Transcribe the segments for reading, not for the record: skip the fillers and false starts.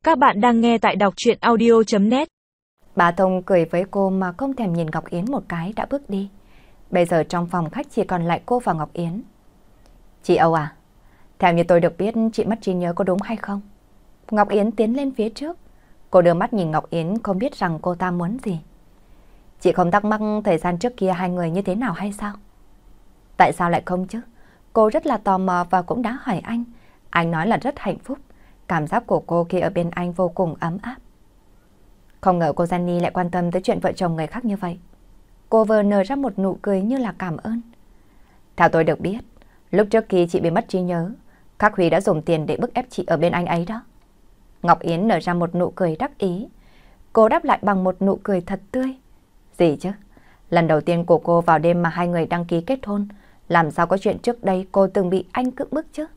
Các bạn đang nghe tại đọc truyện audio.net. Bà Thông cười với cô mà không thèm nhìn Ngọc Yến một cái đã bước đi. Bây giờ trong phòng khách chỉ còn lại cô và Ngọc Yến. Chị Âu à, theo như tôi được biết chị mất trí nhớ có đúng hay không? Ngọc Yến tiến lên phía trước. Cô đưa mắt nhìn Ngọc Yến không biết rằng cô ta muốn gì. Chị không thắc mắc thời gian trước kia hai người như thế nào hay sao? Tại sao lại không chứ? Cô rất là tò mò và cũng đã hỏi anh. Anh nói là rất hạnh phúc. Cảm giác của cô khi ở bên anh vô cùng ấm áp. Không ngờ cô Jenny lại quan tâm tới chuyện vợ chồng người khác như vậy. Cô vừa nở ra một nụ cười như là cảm ơn. Theo tôi được biết, lúc trước khi chị bị mất trí nhớ, Khắc Huy đã dùng tiền để bức ép chị ở bên anh ấy đó. Ngọc Yến nở ra một nụ cười đắc ý. Cô đáp lại bằng một nụ cười thật tươi. Gì chứ? Lần đầu tiên của cô vào đêm mà hai người đăng ký kết hôn, làm sao có chuyện trước đây cô từng bị anh cưỡng bức chứ?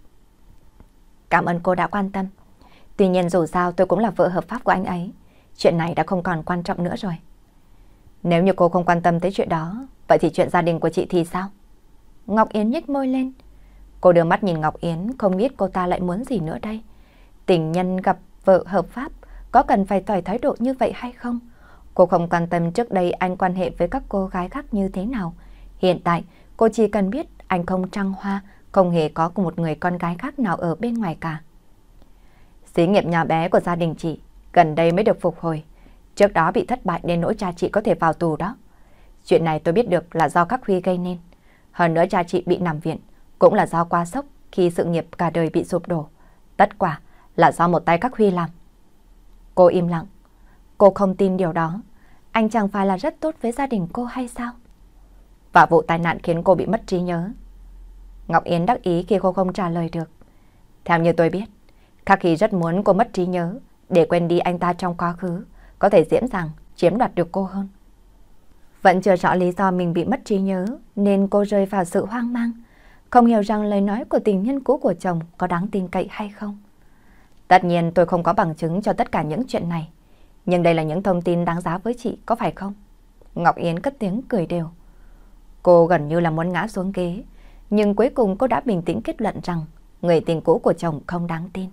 Cảm ơn cô đã quan tâm. Tuy nhiên dù sao tôi cũng là vợ hợp pháp của anh ấy. Chuyện này đã không còn quan trọng nữa rồi. Nếu như cô không quan tâm tới chuyện đó, vậy thì chuyện gia đình của chị thì sao? Ngọc Yến nhếch môi lên. Cô đưa mắt nhìn Ngọc Yến, không biết cô ta lại muốn gì nữa đây. Tình nhân gặp vợ hợp pháp, có cần phải tỏ thái độ như vậy hay không? Cô không quan tâm trước đây anh quan hệ với các cô gái khác như thế nào. Hiện tại, cô chỉ cần biết anh không trăng hoa, không hề có một người con gái khác nào ở bên ngoài cả. Xí nghiệp nhà bé của gia đình chị gần đây mới được phục hồi. Trước đó bị thất bại nên nỗi cha chị có thể vào tù đó. Chuyện này tôi biết được là do Khắc Huy gây nên. Hơn nữa cha chị bị nằm viện cũng là do quá sốc khi sự nghiệp cả đời bị sụp đổ. Tất cả là do một tay Khắc Huy làm. Cô im lặng. Cô không tin điều đó. Anh chẳng phải là rất tốt với gia đình cô hay sao? Và vụ tai nạn khiến cô bị mất trí nhớ. Ngọc Yến đắc ý khi cô không trả lời được. Theo như tôi biết, Khắc Huy rất muốn cô mất trí nhớ để quên đi anh ta trong quá khứ, có thể dễ dàng chiếm đoạt được cô hơn. Vẫn chưa rõ lý do mình bị mất trí nhớ nên cô rơi vào sự hoang mang, không hiểu rằng lời nói của tình nhân cũ của chồng có đáng tin cậy hay không. Tất nhiên tôi không có bằng chứng cho tất cả những chuyện này, nhưng đây là những thông tin đáng giá với chị, có phải không? Ngọc Yến cất tiếng cười đều. Cô gần như là muốn ngã xuống ghế, nhưng cuối cùng cô đã bình tĩnh kết luận rằng người tình cũ của chồng không đáng tin.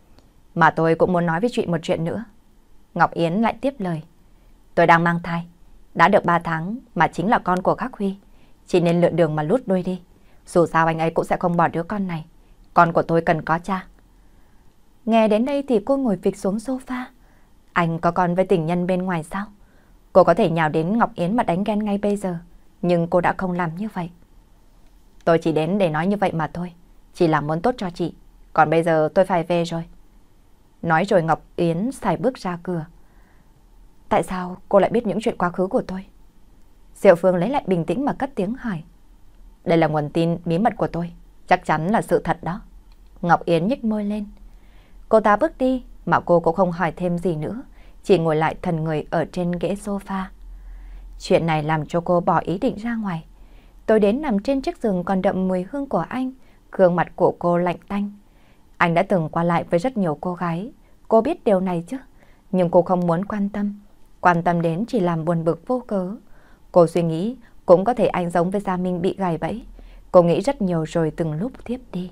Mà tôi cũng muốn nói với chị một chuyện nữa. Ngọc Yến lại tiếp lời. Tôi đang mang thai. Đã được 3 tháng mà chính là con của Khắc Huy. Chị nên lựa đường mà lút đuôi đi. Dù sao anh ấy cũng sẽ không bỏ đứa con này. Con của tôi cần có cha. Nghe đến đây thì cô ngồi phịch xuống sofa. Anh có con với tình nhân bên ngoài sao? Cô có thể nhào đến Ngọc Yến mà đánh ghen ngay bây giờ. Nhưng cô đã không làm như vậy. Tôi chỉ đến để nói như vậy mà thôi. Chỉ là muốn tốt cho chị. Còn bây giờ tôi phải về rồi. Nói rồi Ngọc Yến xài bước ra cửa. Tại sao cô lại biết những chuyện quá khứ của tôi? Diệu Phương lấy lại bình tĩnh mà cất tiếng hỏi. Đây là nguồn tin bí mật của tôi. Chắc chắn là sự thật đó. Ngọc Yến nhếch môi lên. Cô ta bước đi mà cô cũng không hỏi thêm gì nữa. Chỉ ngồi lại thần người ở trên ghế sofa. Chuyện này làm cho cô bỏ ý định ra ngoài. Tôi đến nằm trên chiếc giường còn đậm mùi hương của anh. Gương mặt của cô lạnh tanh. Anh đã từng qua lại với rất nhiều cô gái. Cô biết điều này chứ. Nhưng cô không muốn quan tâm. Quan tâm đến chỉ làm buồn bực vô cớ. Cô suy nghĩ cũng có thể anh giống với Gia Minh bị gài bẫy. Cô nghĩ rất nhiều rồi từng lúc tiếp đi.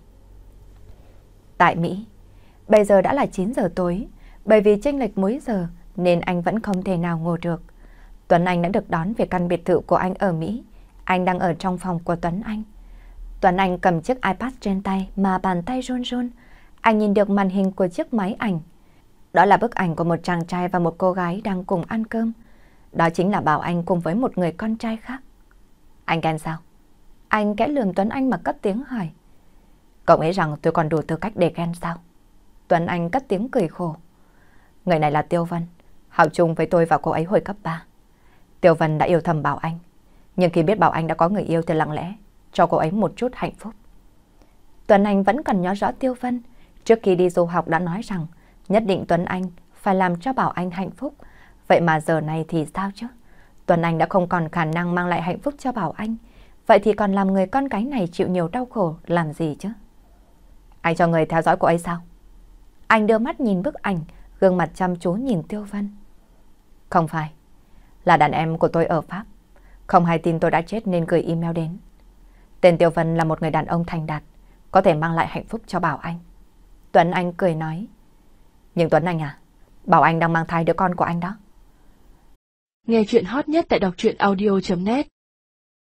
Tại Mỹ, bây giờ đã là 9 giờ tối. Bởi vì chênh lệch múi giờ nên anh vẫn không thể nào ngủ được. Tuấn Anh đã được đón về căn biệt thự của anh ở Mỹ. Anh đang ở trong phòng của Tuấn Anh. Tuấn Anh cầm chiếc iPad trên tay mà bàn tay run run. Anh nhìn được màn hình của chiếc máy ảnh. Đó là bức ảnh của một chàng trai và một cô gái đang cùng ăn cơm. Đó chính là Bảo Anh cùng với một người con trai khác. Anh ghen sao? Anh kẽ lườm Tuấn Anh mà cất tiếng hỏi. Cậu nghĩ rằng tôi còn đủ tư cách để ghen sao? Tuấn Anh cất tiếng cười khổ. Người này là Tiêu Vân, học chung với tôi và cô ấy hồi cấp 3. Tiêu Vân đã yêu thầm Bảo Anh. Nhưng khi biết Bảo Anh đã có người yêu thì lặng lẽ cho cô ấy một chút hạnh phúc. Tuấn Anh vẫn còn nhớ rõ Tiêu Vân. Trước khi đi du học đã nói rằng nhất định Tuấn Anh phải làm cho Bảo Anh hạnh phúc. Vậy mà giờ này thì sao chứ? Tuấn Anh đã không còn khả năng mang lại hạnh phúc cho Bảo Anh. Vậy thì còn làm người con gái này chịu nhiều đau khổ làm gì chứ? Anh cho người theo dõi cô ấy sao? Anh đưa mắt nhìn bức ảnh, gương mặt chăm chú nhìn Tiêu Vân. Không phải, là đàn em của tôi ở Pháp. Không hay tin tôi đã chết nên gửi email đến. Tên Tiêu Vân là một người đàn ông thành đạt, có thể mang lại hạnh phúc cho Bảo Anh. Tuấn Anh cười nói. Nhưng Tuấn Anh à, bảo anh đang mang thai đứa con của anh đó. Nghe chuyện hot nhất tại đọc truyện audio.net